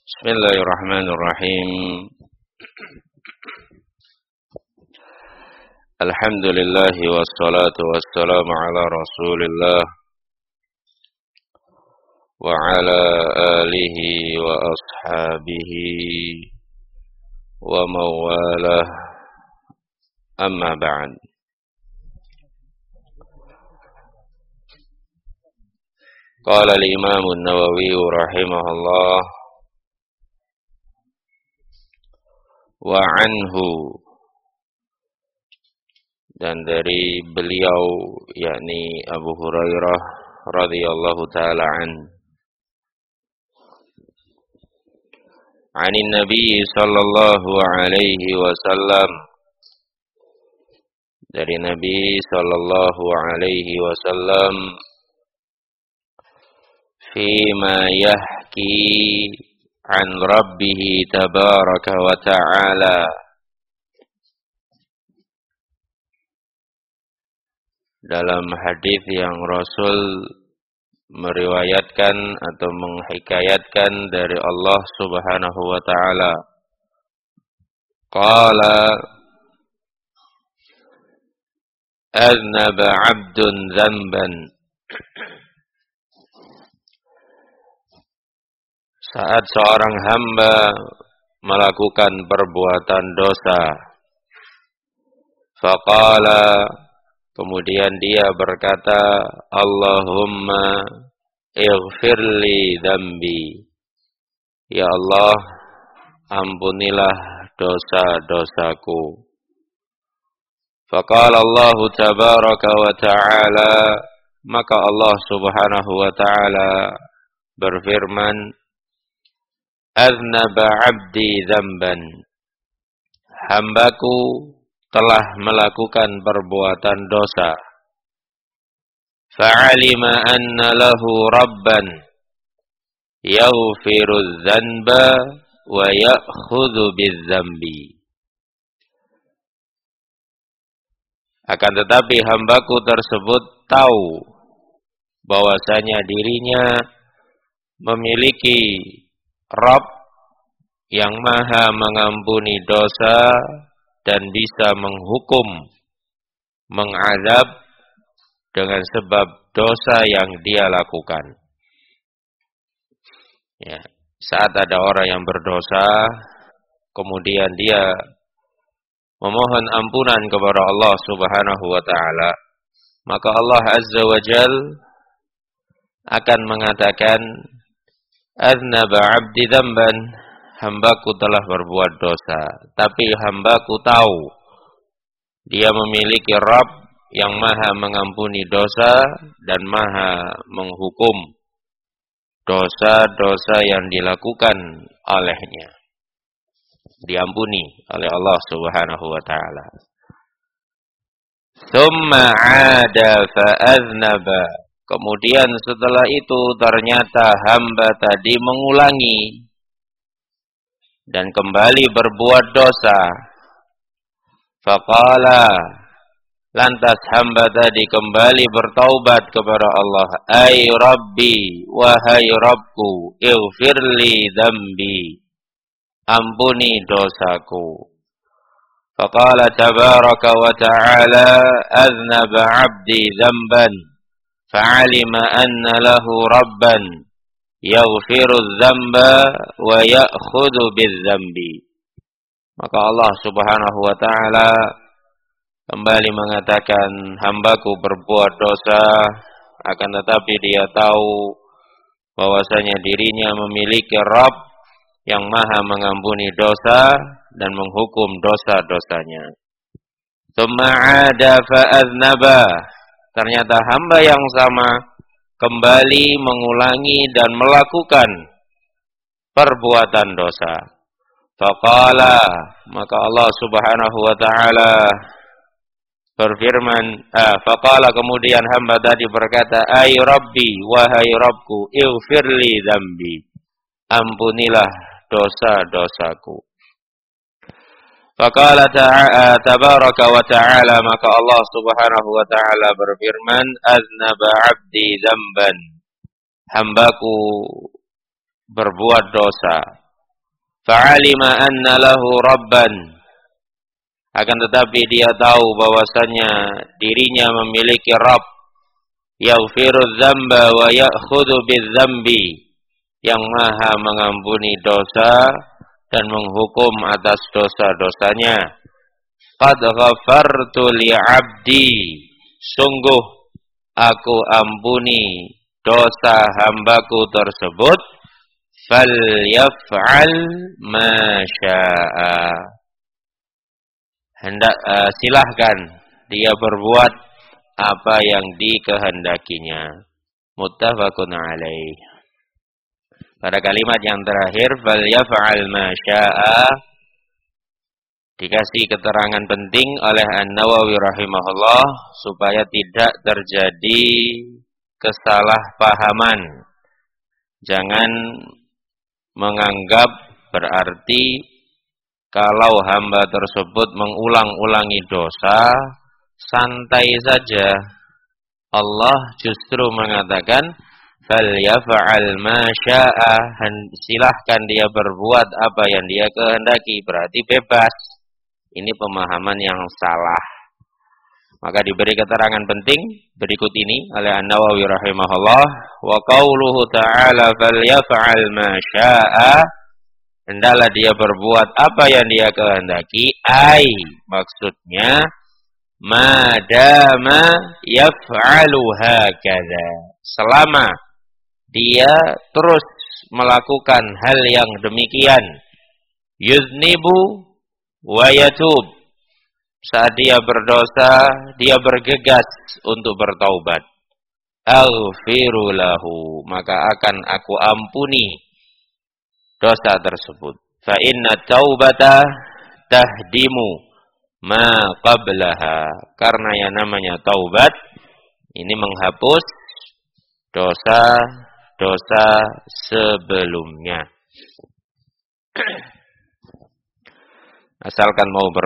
Bismillahirrahmanirrahim. Alhamdulillahi wassalatu wassalamu ala Rasulillah wa ala alihi wa ashabihi wa mawalah. Amma ba'd. Qala al-Imam an-Nawawi rahimahullah wa anhu, dan dari beliau yakni Abu Hurairah radhiyallahu taala anin Nabi sallallahu alaihi wasallam, dari Nabi sallallahu alaihi wasallam, fima yahki an rabbih tabaraka wa ta'ala, dalam hadis yang Rasul meriwayatkan atau menghikayatkan dari Allah Subhanahu wa taala. Qala aznaba 'abdun dzamban, saat seorang hamba melakukan perbuatan dosa, faqala, kemudian dia berkata, Allahumma ighfirli dzambi, ya Allah, ampunilah dosa-dosaku. Faqala Allah tabaraka wa ta'ala, maka Allah Subhanahu wa ta'ala berfirman, aznaba 'abdi dzamban, hambaku telah melakukan perbuatan dosa. Fa'alima anna lahu rabban yaghfiru dzanba wa ya'khudhu bidzambi. Akan tetapi hambaku tersebut tahu bahwasanya dirinya memiliki Rabb yang maha mengampuni dosa dan bisa menghukum, mengazab dengan sebab dosa yang dia lakukan. Ya, saat ada orang yang berdosa, kemudian dia memohon ampunan kepada Allah Subhanahu wa ta'ala, maka Allah Azza wa Jal akan mengatakan, aznaba 'abdi dzamban, hambaku telah berbuat dosa, tapi hambaku tahu dia memiliki Rabb yang maha mengampuni dosa dan maha menghukum dosa-dosa yang dilakukan olehnya, diampuni oleh Allah Subhanahu wa ta'ala. Tsumma 'ada fa aznaba, kemudian setelah itu ternyata hamba tadi mengulangi dan kembali berbuat dosa. Faqala, lantas hamba tadi kembali bertaubat kepada Allah. Ay Rabbi, wahai Rabbku, ighfirli dzambi, ampuni dosaku. Faqala tabaraka wa ta'ala, aznaba 'abdi dzamban, fa'alima anna lahu rabban yaghfiru dzamba wa ya'khudhu bidzambi. Maka Allah Subhanahu wa ta'ala kembali mengatakan, hambaku berbuat dosa, akan tetapi dia tahu bahwasanya dirinya memiliki Rabb yang maha mengampuni dosa dan menghukum dosa-dosanya. Tsumma 'ada fa aznaba, ternyata hamba yang sama kembali mengulangi dan melakukan perbuatan dosa. Faqala, maka Allah Subhanahu wa ta'ala berfirman, faqala, kemudian hamba tadi berkata, ay Rabbi, wahai Rabbku, ighfirli dzambi, ampunilah dosa-dosaku. Faqala tabaraka wa ta'ala, maka Allah Subhanahu wa ta'ala berfirman, aznaba 'abdi dzamban, hambaku berbuat dosa. fa'alima anna lahu rabban, akan tetapi dia tahu bahwasannya dirinya memiliki Rabb, yaghfiru dzamba wa ya'khudhu bidzambi, yang maha mengampuni dosa dan menghukum atas dosa-dosanya. Qad ghafartu li 'abdi, sungguh aku ampuni dosa hambaku tersebut, falyaf'al ma syaa, silahkan dia berbuat apa yang dikehendakinya. Muttafaqun alaih. Pada kalimat yang terakhir, falyaf'al ma syaa, dikasih keterangan penting oleh An-Nawawi rahimahullah supaya tidak terjadi kesalahpahaman. Jangan menganggap berarti kalau hamba tersebut mengulang-ulangi dosa, santai saja. Allah justru mengatakan, falyaf'al ma syaa, silahkan dia berbuat apa yang dia kehendaki, berarti bebas. Ini pemahaman yang salah. Maka diberi keterangan penting berikut ini oleh An-Nawawi rahimahullah, wa qauluhu ta'ala falyaf'al ma syaa, hendaklah dia berbuat apa yang dia kehendaki, maksudnya madama yaf'alu hakadha, selama dia terus melakukan hal yang demikian, yuznibu wa yatub, saat dia berdosa dia bergegas untuk bertaubat, aghfiru lahu, maka akan aku ampuni dosa tersebut. Fa inna taubata tahdimu ma qablaha, karena yang namanya taubat ini menghapus dosa-dosa sebelumnya. Asalkan mau